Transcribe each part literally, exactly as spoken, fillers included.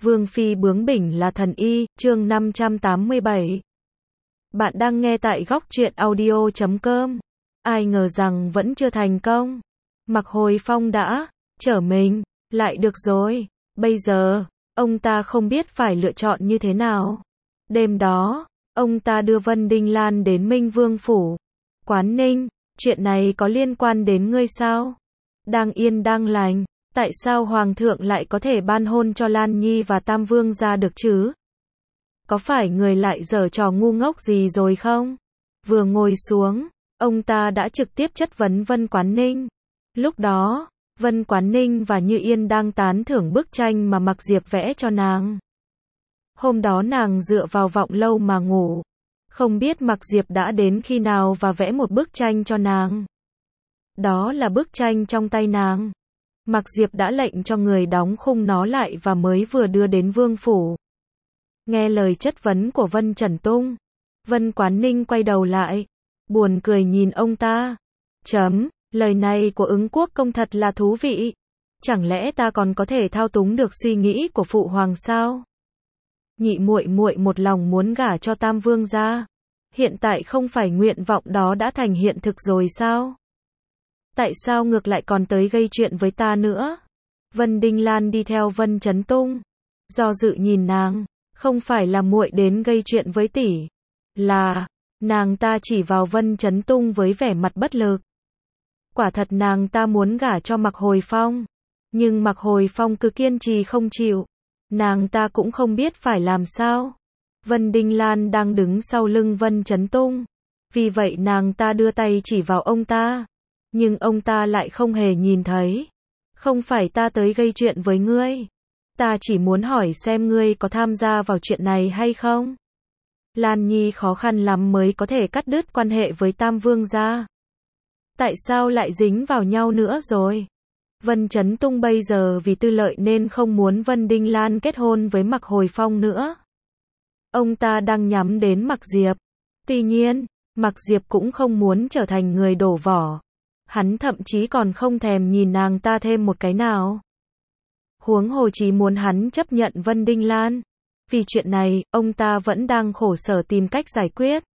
Vương phi bướng bỉnh là thần y, chương năm trăm tám mươi bảy. Bạn đang nghe tại góc truyện audio chấm com. Ai ngờ rằng vẫn chưa thành công. Mạc Hồi Phong đã trở mình lại được rồi. Bây giờ, ông ta không biết phải lựa chọn như thế nào. Đêm đó, ông ta đưa Vân Đinh Lan đến Minh Vương phủ. Quán Ninh, chuyện này có liên quan đến ngươi sao? Đang yên đang lành, tại sao Hoàng thượng lại có thể ban hôn cho Lan Nhi và Tam Vương gia được chứ? Có phải người lại giở trò ngu ngốc gì rồi không? Vừa ngồi xuống, ông ta đã trực tiếp chất vấn Vân Quán Ninh. Lúc đó, Vân Quán Ninh và Như Yên đang tán thưởng bức tranh mà Mạc Diệp vẽ cho nàng. Hôm đó nàng dựa vào vọng lâu mà ngủ. Không biết Mạc Diệp đã đến khi nào và vẽ một bức tranh cho nàng. Đó là bức tranh trong tay nàng. Mạc Diệp đã lệnh cho người đóng khung nó lại và mới vừa đưa đến vương phủ. Nghe lời chất vấn của Vân Trần Tung, Vân Quán Ninh quay đầu lại, buồn cười nhìn ông ta. Chấm, lời này của Ứng Quốc công thật là thú vị. Chẳng lẽ ta còn có thể thao túng được suy nghĩ của phụ hoàng sao? Nhị muội muội một lòng muốn gả cho Tam Vương gia. Hiện tại không phải nguyện vọng đó đã thành hiện thực rồi sao? Tại sao ngược lại còn tới gây chuyện với ta nữa? Vân Đinh Lan đi theo Vân Chấn Tung, do dự nhìn nàng, không phải là muội đến gây chuyện với tỷ, là nàng ta chỉ vào Vân Chấn Tung với vẻ mặt bất lực. Quả thật nàng ta muốn gả cho Mạc Hồi Phong, nhưng Mạc Hồi Phong cứ kiên trì không chịu, nàng ta cũng không biết phải làm sao. Vân Đinh Lan đang đứng sau lưng Vân Chấn Tung, vì vậy nàng ta đưa tay chỉ vào ông ta. Nhưng ông ta lại không hề nhìn thấy. Không phải ta tới gây chuyện với ngươi. Ta chỉ muốn hỏi xem ngươi có tham gia vào chuyện này hay không. Lan Nhi khó khăn lắm mới có thể cắt đứt quan hệ với Tam Vương gia. Tại sao lại dính vào nhau nữa rồi? Vân Chấn Tung bây giờ vì tư lợi nên không muốn Vân Đinh Lan kết hôn với Mạc Hồi Phong nữa. Ông ta đang nhắm đến Mạc Diệp. Tuy nhiên, Mạc Diệp cũng không muốn trở thành người đổ vỏ. Hắn thậm chí còn không thèm nhìn nàng ta thêm một cái nào. Huống hồ chỉ muốn hắn chấp nhận Vân Đinh Lan. Vì chuyện này, ông ta vẫn đang khổ sở tìm cách giải quyết.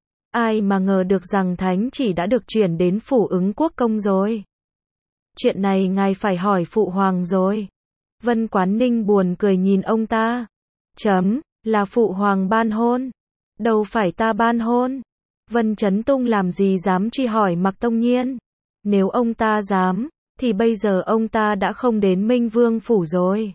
Ai mà ngờ được rằng thánh chỉ đã được chuyển đến phủ Ứng Quốc công rồi. Chuyện này ngài phải hỏi phụ hoàng rồi. Vân Quán Ninh buồn cười nhìn ông ta. Chấm, là phụ hoàng ban hôn. Đâu phải ta ban hôn. Vân Chấn Tung làm gì dám truy hỏi Mạc Tông Nhiên. Nếu ông ta dám, thì bây giờ ông ta đã không đến Minh Vương phủ rồi.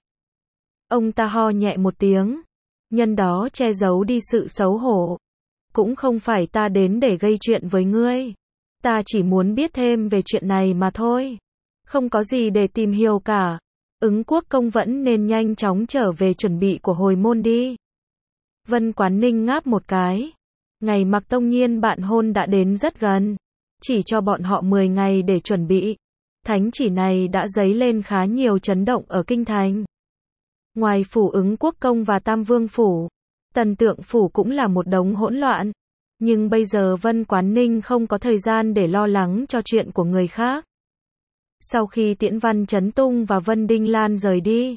Ông ta ho nhẹ một tiếng, nhân đó che giấu đi sự xấu hổ. Cũng không phải ta đến để gây chuyện với ngươi. Ta chỉ muốn biết thêm về chuyện này mà thôi. Không có gì để tìm hiểu cả. Ứng Quốc công vẫn nên nhanh chóng trở về chuẩn bị của hồi môn đi. Vân Quán Ninh ngáp một cái. Ngày Mạc Tông Nhiên bạn hôn đã đến rất gần. Chỉ cho bọn họ mười ngày để chuẩn bị. Thánh chỉ này đã dấy lên khá nhiều chấn động ở kinh thành. Ngoài phủ Ứng Quốc công và Tam Vương phủ, Tần Tượng phủ cũng là một đống hỗn loạn. Nhưng bây giờ Vân Quán Ninh không có thời gian để lo lắng cho chuyện của người khác. Sau khi tiễn Văn Chấn Tung và Vân Đinh Lan rời đi,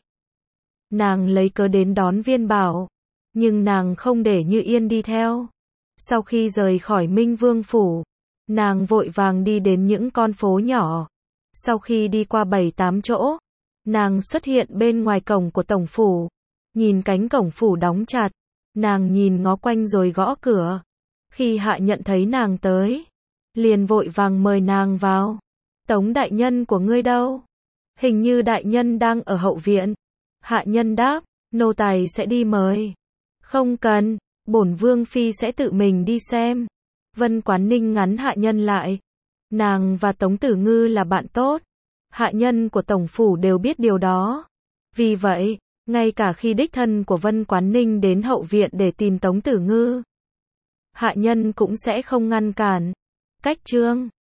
nàng lấy cớ đến đón Viên Bảo, nhưng nàng không để Như Yên đi theo. Sau khi rời khỏi Minh Vương phủ, nàng vội vàng đi đến những con phố nhỏ. Sau khi đi qua bảy tám chỗ, nàng xuất hiện bên ngoài cổng của tổng phủ. Nhìn cánh cổng phủ đóng chặt, nàng nhìn ngó quanh rồi gõ cửa. Khi hạ nhận thấy nàng tới, liền vội vàng mời nàng vào. Tống đại nhân của ngươi đâu? Hình như đại nhân đang ở hậu viện. Hạ nhân đáp, nô tài sẽ đi mời. Không cần, bổn vương phi sẽ tự mình đi xem. Vân Quán Ninh ngắn hạ nhân lại. Nàng và Tống Tử Ngư là bạn tốt. Hạ nhân của tổng phủ đều biết điều đó. Vì vậy, ngay cả khi đích thân của Vân Quán Ninh đến hậu viện để tìm Tống Tử Ngư, hạ nhân cũng sẽ không ngăn cản. Cách chương